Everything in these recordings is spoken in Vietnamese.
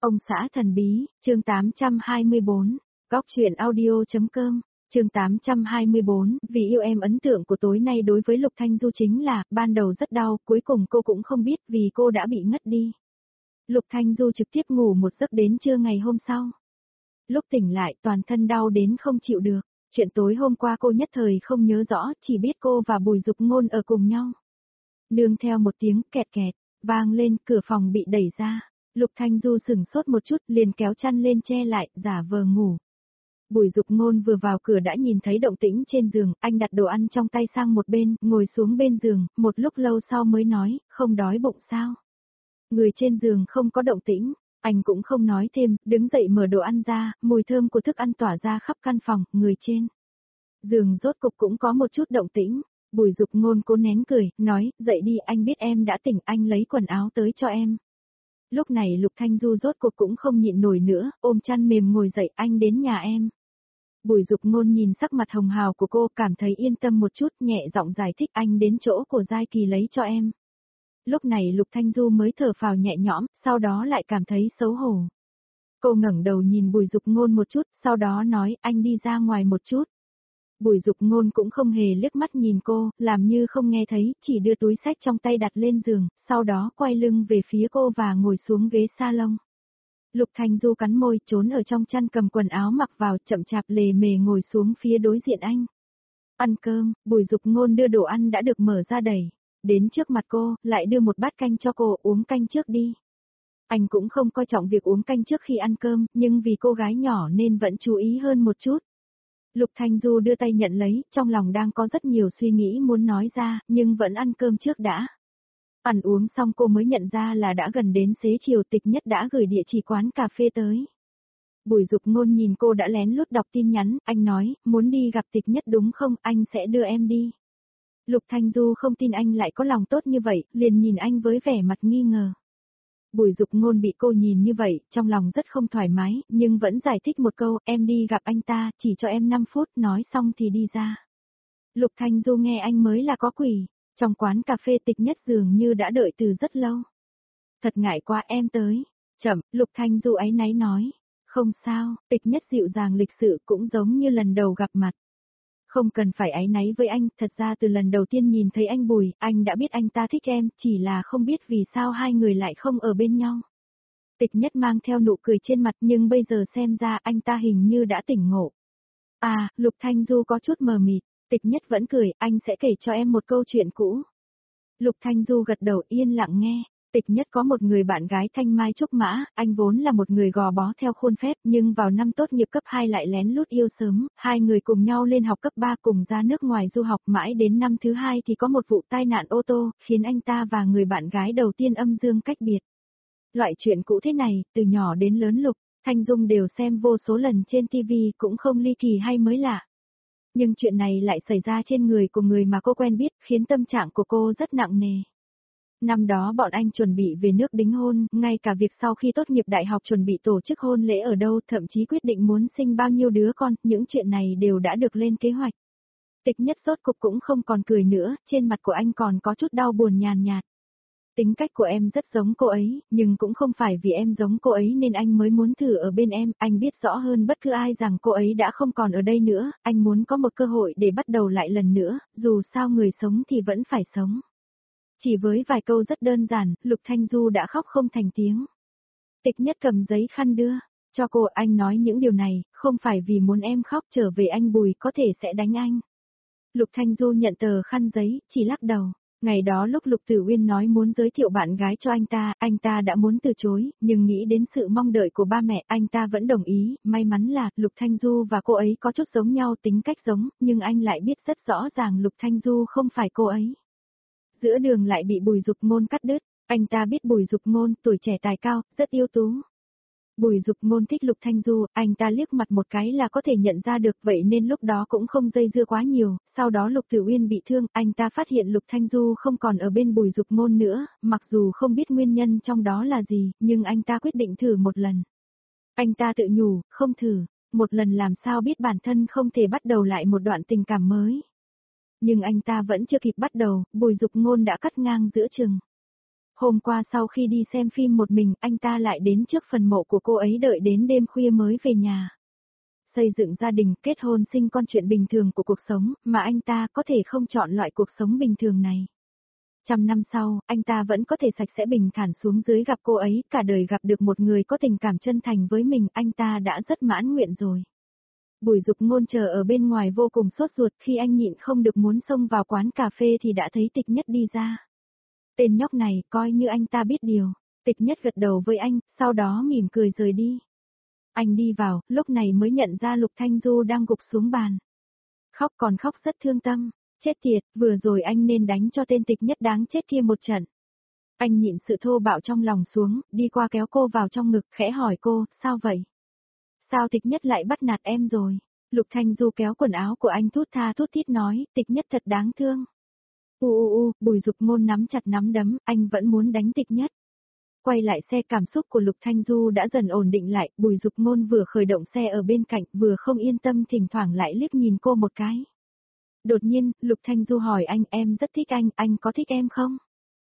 Ông xã thần bí, chương 824, góc truyện audio.com, chương 824, vì yêu em ấn tượng của tối nay đối với Lục Thanh Du chính là, ban đầu rất đau, cuối cùng cô cũng không biết vì cô đã bị ngất đi. Lục Thanh Du trực tiếp ngủ một giấc đến trưa ngày hôm sau. Lúc tỉnh lại toàn thân đau đến không chịu được, chuyện tối hôm qua cô nhất thời không nhớ rõ, chỉ biết cô và Bùi Dục Ngôn ở cùng nhau. Nương theo một tiếng kẹt kẹt, vang lên, cửa phòng bị đẩy ra. Lục Thanh Du sửng sốt một chút liền kéo chăn lên che lại, giả vờ ngủ. Bùi Dục Ngôn vừa vào cửa đã nhìn thấy động tĩnh trên giường, anh đặt đồ ăn trong tay sang một bên, ngồi xuống bên giường, một lúc lâu sau mới nói, không đói bụng sao? Người trên giường không có động tĩnh, anh cũng không nói thêm, đứng dậy mở đồ ăn ra, mùi thơm của thức ăn tỏa ra khắp căn phòng, người trên giường rốt cục cũng có một chút động tĩnh. Bùi Dục Ngôn cố nén cười, nói, dậy đi, anh biết em đã tỉnh, anh lấy quần áo tới cho em. Lúc này Lục Thanh Du rốt cuộc cũng không nhịn nổi nữa, ôm chăn mềm ngồi dậy, anh đến nhà em. Bùi Dục Ngôn nhìn sắc mặt hồng hào của cô, cảm thấy yên tâm một chút, nhẹ giọng giải thích, anh đến chỗ của Giai Kỳ lấy cho em. Lúc này Lục Thanh Du mới thở phào nhẹ nhõm, sau đó lại cảm thấy xấu hổ. Cô ngẩng đầu nhìn Bùi Dục Ngôn một chút, sau đó nói, anh đi ra ngoài một chút. Bùi Dục Ngôn cũng không hề liếc mắt nhìn cô, làm như không nghe thấy, chỉ đưa túi xách trong tay đặt lên giường, sau đó quay lưng về phía cô và ngồi xuống ghế salon. Lục Thanh Du cắn môi, trốn ở trong chăn cầm quần áo mặc vào, chậm chạp lề mề ngồi xuống phía đối diện anh. Ăn cơm, Bùi Dục Ngôn đưa đồ ăn đã được mở ra đẩy đến trước mặt cô, lại đưa một bát canh cho cô, uống canh trước đi. Anh cũng không coi trọng việc uống canh trước khi ăn cơm, nhưng vì cô gái nhỏ nên vẫn chú ý hơn một chút. Lục Thanh Du đưa tay nhận lấy, trong lòng đang có rất nhiều suy nghĩ muốn nói ra, nhưng vẫn ăn cơm trước đã. Ăn uống xong cô mới nhận ra là đã gần đến xế chiều, Tịch Nhất đã gửi địa chỉ quán cà phê tới. Bùi Dục Ngôn nhìn cô đã lén lút đọc tin nhắn, anh nói, muốn đi gặp Tịch Nhất đúng không, anh sẽ đưa em đi. Lục Thanh Du không tin anh lại có lòng tốt như vậy, liền nhìn anh với vẻ mặt nghi ngờ. Bùi Dục Ngôn bị cô nhìn như vậy, trong lòng rất không thoải mái, nhưng vẫn giải thích một câu, em đi gặp anh ta, chỉ cho em 5 phút, nói xong thì đi ra. Lục Thanh Du nghe anh mới là có quỷ, trong quán cà phê Tịch Nhất dường như đã đợi từ rất lâu. Thật ngại quá, em tới. Chậm, Lục Thanh Du áy náy nói. Không sao, Tịch Nhất dịu dàng lịch sự cũng giống như lần đầu gặp mặt. Không cần phải áy náy với anh, thật ra từ lần đầu tiên nhìn thấy anh Bùi, anh đã biết anh ta thích em, chỉ là không biết vì sao hai người lại không ở bên nhau. Tịch Nhất mang theo nụ cười trên mặt, nhưng bây giờ xem ra anh ta hình như đã tỉnh ngộ. À, Lục Thanh Du có chút mờ mịt, Tịch Nhất vẫn cười, anh sẽ kể cho em một câu chuyện cũ. Lục Thanh Du gật đầu yên lặng nghe. Tịch Nhất có một người bạn gái thanh mai trúc mã, anh vốn là một người gò bó theo khuôn phép, nhưng vào năm tốt nghiệp cấp 2 lại lén lút yêu sớm, hai người cùng nhau lên học cấp 3 cùng ra nước ngoài du học, mãi đến năm thứ 2 thì có một vụ tai nạn ô tô, khiến anh ta và người bạn gái đầu tiên âm dương cách biệt. Loại chuyện cũ thế này, từ nhỏ đến lớn Lục Thanh Dung đều xem vô số lần trên TV, cũng không ly kỳ hay mới lạ. Nhưng chuyện này lại xảy ra trên người của người mà cô quen biết, khiến tâm trạng của cô rất nặng nề. Năm đó bọn anh chuẩn bị về nước đính hôn, ngay cả việc sau khi tốt nghiệp đại học chuẩn bị tổ chức hôn lễ ở đâu, thậm chí quyết định muốn sinh bao nhiêu đứa con, những chuyện này đều đã được lên kế hoạch. Tịch Nhất rốt cục cũng không còn cười nữa, trên mặt của anh còn có chút đau buồn nhàn nhạt. Tính cách của em rất giống cô ấy, nhưng cũng không phải vì em giống cô ấy nên anh mới muốn thử ở bên em, anh biết rõ hơn bất cứ ai rằng cô ấy đã không còn ở đây nữa, anh muốn có một cơ hội để bắt đầu lại lần nữa, dù sao người sống thì vẫn phải sống. Chỉ với vài câu rất đơn giản, Lục Thanh Du đã khóc không thành tiếng. Tịch Nhất cầm giấy khăn đưa cho cô, anh nói những điều này, không phải vì muốn em khóc, trở về anh Bùi có thể sẽ đánh anh. Lục Thanh Du nhận tờ khăn giấy, chỉ lắc đầu. Ngày đó lúc Lục Tử Uyên nói muốn giới thiệu bạn gái cho anh ta đã muốn từ chối, nhưng nghĩ đến sự mong đợi của ba mẹ, anh ta vẫn đồng ý, may mắn là Lục Thanh Du và cô ấy có chút giống nhau, tính cách giống, nhưng anh lại biết rất rõ ràng Lục Thanh Du không phải cô ấy. Giữa đường lại bị Bùi Dục Ngôn cắt đứt, anh ta biết Bùi Dục Ngôn tuổi trẻ tài cao, rất ưu tú. Bùi Dục Ngôn thích Lục Thanh Du, anh ta liếc mặt một cái là có thể nhận ra được, vậy nên lúc đó cũng không dây dưa quá nhiều, sau đó Lục Tử Uyên bị thương, anh ta phát hiện Lục Thanh Du không còn ở bên Bùi Dục Ngôn nữa, mặc dù không biết nguyên nhân trong đó là gì, nhưng anh ta quyết định thử một lần. Anh ta tự nhủ, không thử, một lần làm sao biết bản thân không thể bắt đầu lại một đoạn tình cảm mới. Nhưng anh ta vẫn chưa kịp bắt đầu, Bùi Dục Ngôn đã cắt ngang giữa chừng. Hôm qua sau khi đi xem phim một mình, anh ta lại đến trước phần mộ của cô ấy đợi đến đêm khuya mới về nhà. Xây dựng gia đình, kết hôn sinh con chuyện bình thường của cuộc sống, mà anh ta có thể không chọn loại cuộc sống bình thường này. 100 năm sau, anh ta vẫn có thể sạch sẽ bình thản xuống dưới gặp cô ấy, cả đời gặp được một người có tình cảm chân thành với mình, anh ta đã rất mãn nguyện rồi. Bùi Dục Ngôn chờ ở bên ngoài vô cùng sốt ruột, khi anh nhịn không được muốn xông vào quán cà phê thì đã thấy Tịch Nhất đi ra. Tên nhóc này, coi như anh ta biết điều. Tịch Nhất gật đầu với anh, sau đó mỉm cười rời đi. Anh đi vào, lúc này mới nhận ra Lục Thanh Du đang gục xuống bàn. Khóc còn khóc rất thương tâm. Chết tiệt, vừa rồi anh nên đánh cho tên Tịch Nhất đáng chết kia một trận. Anh nhịn sự thô bạo trong lòng xuống, đi qua kéo cô vào trong ngực, khẽ hỏi cô, sao vậy? Sao Tịch Nhất lại bắt nạt em rồi? Lục Thanh Du kéo quần áo của anh thút tha thút thít nói, Tịch Nhất thật đáng thương. Bùi Dục Ngôn nắm chặt nắm đấm, anh vẫn muốn đánh Tịch Nhất. Quay lại xe, cảm xúc của Lục Thanh Du đã dần ổn định lại, Bùi Dục Ngôn vừa khởi động xe ở bên cạnh, vừa không yên tâm thỉnh thoảng lại liếc nhìn cô một cái. Đột nhiên, Lục Thanh Du hỏi anh, em rất thích anh có thích em không?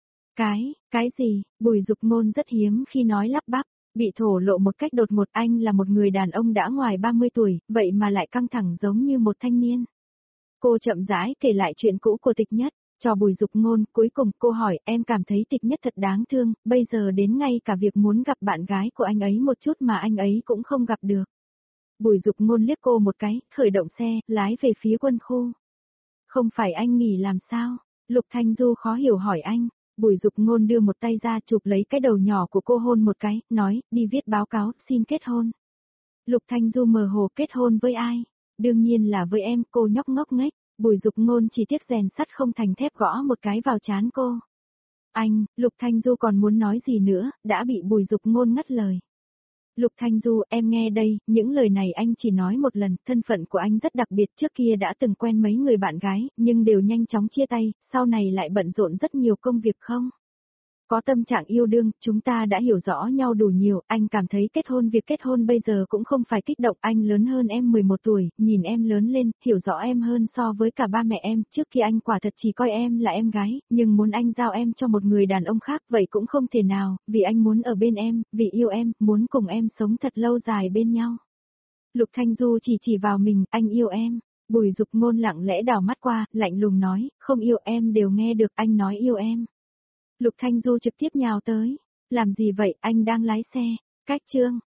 Cái gì? Bùi Dục Ngôn rất hiếm khi nói lắp bắp, bị thổ lộ một cách đột ngột, anh là một người đàn ông đã ngoài 30 tuổi, vậy mà lại căng thẳng giống như một thanh niên. Cô chậm rãi kể lại chuyện cũ của Tịch Nhất, cho Bùi Dục Ngôn, cuối cùng cô hỏi, em cảm thấy Tịch Nhất thật đáng thương, bây giờ đến ngay cả việc muốn gặp bạn gái của anh ấy một chút mà anh ấy cũng không gặp được. Bùi Dục Ngôn liếc cô một cái, khởi động xe, lái về phía quân khu. Không phải anh nghỉ làm sao? Lục Thanh Du khó hiểu hỏi anh. Bùi Dục Ngôn đưa một tay ra chụp lấy cái đầu nhỏ của cô hôn một cái, nói, đi viết báo cáo, xin kết hôn. Lục Thanh Du mờ hồ, kết hôn với ai? Đương nhiên là với em, cô nhóc ngốc nghếch. Bùi Dục Ngôn chỉ tiếc rèn sắt không thành thép gõ một cái vào trán cô. Anh, Lục Thanh Du còn muốn nói gì nữa, đã bị Bùi Dục Ngôn ngắt lời. Lục Thanh Du, em nghe đây, những lời này anh chỉ nói một lần, thân phận của anh rất đặc biệt, trước kia đã từng quen mấy người bạn gái, nhưng đều nhanh chóng chia tay, sau này lại bận rộn rất nhiều công việc không? Có tâm trạng yêu đương, chúng ta đã hiểu rõ nhau đủ nhiều, anh cảm thấy việc kết hôn bây giờ cũng không phải kích động, anh lớn hơn em 11 tuổi, nhìn em lớn lên, hiểu rõ em hơn so với cả ba mẹ em, trước kia anh quả thật chỉ coi em là em gái, nhưng muốn anh giao em cho một người đàn ông khác vậy cũng không thể nào, vì anh muốn ở bên em, vì yêu em, muốn cùng em sống thật lâu dài bên nhau. Lục Thanh Du chỉ vào mình, anh yêu em. Bùi Dục Ngôn lặng lẽ đảo mắt qua, lạnh lùng nói, không yêu em đều nghe được, anh nói yêu em. Lục Thanh Du trực tiếp nhào tới. Làm gì vậy, anh đang lái xe. Cách chương.